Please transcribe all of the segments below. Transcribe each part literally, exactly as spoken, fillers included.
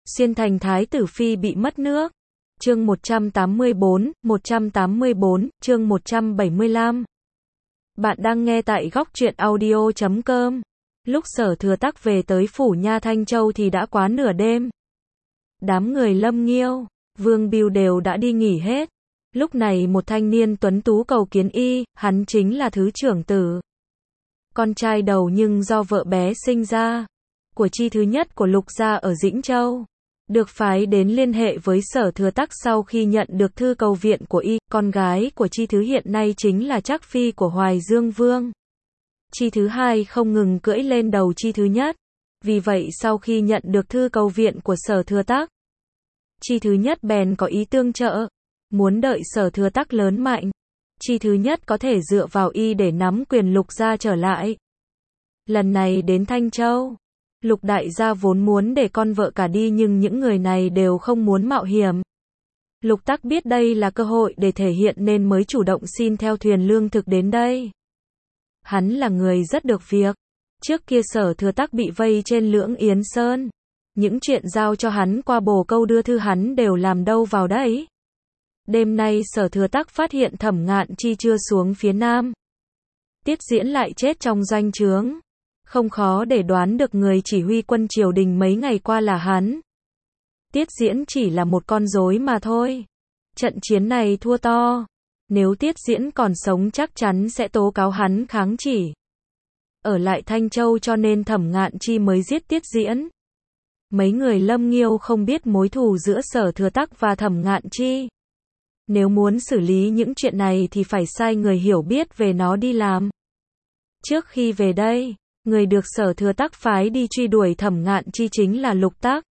Xuyên thành thái tử phi bị mất nước. Chương một trăm tám mươi bốn, một trăm tám mươi bốn, chương một trăm bảy mươi lăm. Bạn đang nghe tại góc truyện audio chấm com. Lúc Sở Thừa Tắc về tới phủ Nha Thanh Châu thì đã quá nửa đêm. Đám người Lâm Nghiêu, Vương Bưu đều đã đi nghỉ hết. Lúc này một thanh niên tuấn tú cầu kiến y, hắn chính là thứ trưởng tử. Con trai đầu nhưng do vợ bé sinh ra, của chi thứ nhất của Lục gia ở Dĩnh Châu. Được phái đến liên hệ với Sở Thừa Tắc sau khi nhận được thư cầu viện của y, con gái của chi thứ hiện nay chính là Trác phi của Hoài Dương Vương. Chi thứ hai không ngừng cưỡi lên đầu chi thứ nhất. Vì vậy sau khi nhận được thư cầu viện của Sở Thừa Tắc, chi thứ nhất bèn có ý tương trợ, muốn đợi Sở Thừa Tắc lớn mạnh, chi thứ nhất có thể dựa vào y để nắm quyền Lục gia trở lại. Lần này đến Thanh Châu, Lục đại gia vốn muốn để con vợ cả đi nhưng những người này đều không muốn mạo hiểm. Lục Tắc biết đây là cơ hội để thể hiện nên mới chủ động xin theo thuyền lương thực đến đây. Hắn là người rất được việc. Trước kia Sở Thừa Tắc bị vây trên Lưỡng Yến Sơn, những chuyện giao cho hắn qua bồ câu đưa thư hắn đều làm đâu vào đấy. Đêm nay Sở Thừa Tắc phát hiện Thẩm Ngạn Chi chưa xuống phía nam. Tiết Diễn lại chết trong doanh trướng. Không khó để đoán được người chỉ huy quân triều đình mấy ngày qua là hắn. Tiết Diễn chỉ là một con rối mà thôi. Trận chiến này thua to. Nếu Tiết Diễn còn sống chắc chắn sẽ tố cáo hắn kháng chỉ. Ở lại Thanh Châu cho nên Thẩm Ngạn Chi mới giết Tiết Diễn. Mấy người Lâm Nghiêu không biết mối thù giữa Sở Thừa Tắc và Thẩm Ngạn Chi. Nếu muốn xử lý những chuyện này thì phải sai người hiểu biết về nó đi làm. Trước khi về đây, người được Sở Thừa Tắc phái đi truy đuổi Thẩm Ngạn Chi chính là Lục Tắc.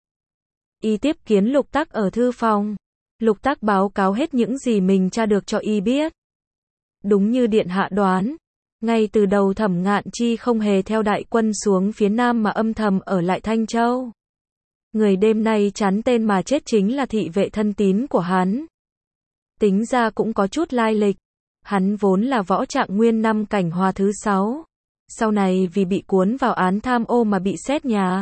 Y tiếp kiến Lục Tắc ở thư phòng. Lục Tắc báo cáo hết những gì mình tra được cho y biết. Đúng như điện hạ đoán, ngay từ đầu Thẩm Ngạn Chi không hề theo đại quân xuống phía nam mà âm thầm ở lại Thanh Châu. Người đêm nay chắn tên mà chết chính là thị vệ thân tín của hắn. Tính ra cũng có chút lai lịch. Hắn vốn là võ trạng nguyên năm cảnh hòa thứ sáu. Sau này vì bị cuốn vào án tham ô mà bị xét nhà.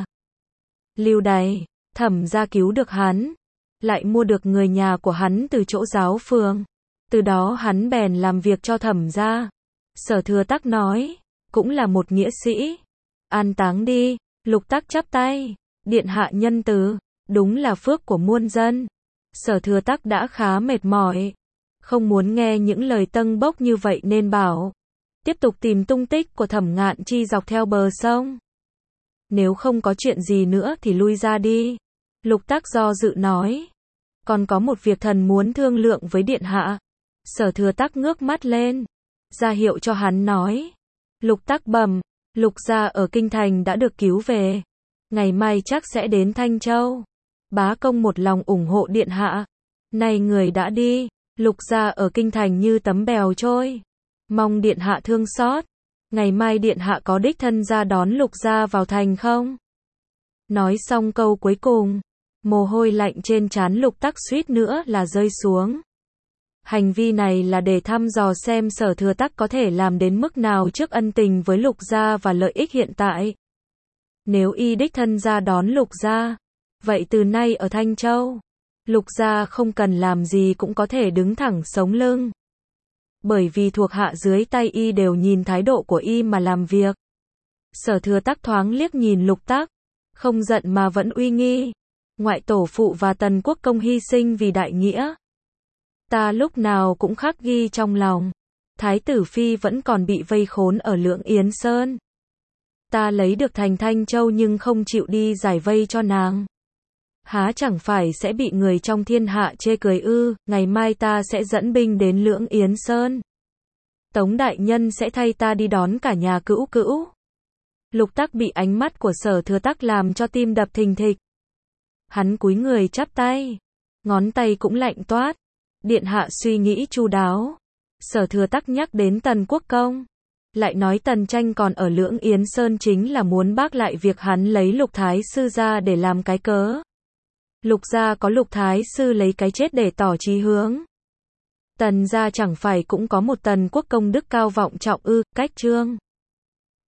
Lưu đày, Thẩm gia cứu được hắn. Lại mua được người nhà của hắn từ chỗ giáo phường. Từ đó hắn bèn làm việc cho Thẩm gia. Sở Thừa Tắc nói, cũng là một nghĩa sĩ. An táng đi. Lục Tắc chắp tay. Điện hạ nhân từ, đúng là phước của muôn dân. Sở Thừa Tắc đã khá mệt mỏi. Không muốn nghe những lời tâng bốc như vậy nên bảo. Tiếp tục tìm tung tích của Thẩm Ngạn Chi dọc theo bờ sông. Nếu không có chuyện gì nữa thì lui ra đi. Lục Tắc do dự nói. Còn có một việc thần muốn thương lượng với điện hạ. Sở Thừa Tắc ngước mắt lên, ra hiệu cho hắn nói. Lục Tắc bẩm, Lục gia ở Kinh Thành đã được cứu về. Ngày mai chắc sẽ đến Thanh Châu. Bá công một lòng ủng hộ điện hạ. Nay người đã đi, Lục gia ở Kinh Thành như tấm bèo trôi. Mong điện hạ thương xót. Ngày mai điện hạ có đích thân ra đón Lục gia vào thành không? Nói xong câu cuối cùng, mồ hôi lạnh trên trán Lục Tắc suýt nữa là rơi xuống. Hành vi này là để thăm dò xem Sở Thừa Tắc có thể làm đến mức nào trước ân tình với Lục gia và lợi ích hiện tại. Nếu y đích thân ra đón Lục gia, vậy từ nay ở Thanh Châu, Lục gia không cần làm gì cũng có thể đứng thẳng sống lưng. Bởi vì thuộc hạ dưới tay y đều nhìn thái độ của y mà làm việc. Sở Thừa Tắc thoáng liếc nhìn Lục Tắc, không giận mà vẫn uy nghi. Ngoại tổ phụ và Tần Quốc Công hy sinh vì đại nghĩa. Ta lúc nào cũng khắc ghi trong lòng. Thái tử phi vẫn còn bị vây khốn ở Lưỡng Yến Sơn. Ta lấy được thành Thanh Châu nhưng không chịu đi giải vây cho nàng. Há chẳng phải sẽ bị người trong thiên hạ chê cười ư? Ngày mai ta sẽ dẫn binh đến Lưỡng Yến Sơn. Tống đại nhân sẽ thay ta đi đón cả nhà cữu cữu. Lục Tắc bị ánh mắt của Sở Thừa Tắc làm cho tim đập thình thịch. Hắn cúi người chắp tay, ngón tay cũng lạnh toát. Điện hạ suy nghĩ chu đáo. Sở Thừa Tắc nhắc đến Tần Quốc Công, lại nói Tần Tranh còn ở Lưỡng Yến Sơn chính là muốn bác lại việc hắn lấy Lục Thái Sư ra để làm cái cớ. Lục gia có Lục Thái Sư lấy cái chết để tỏ chí hướng. Tần gia chẳng phải cũng có một Tần Quốc Công đức cao vọng trọng ư? Cách Trương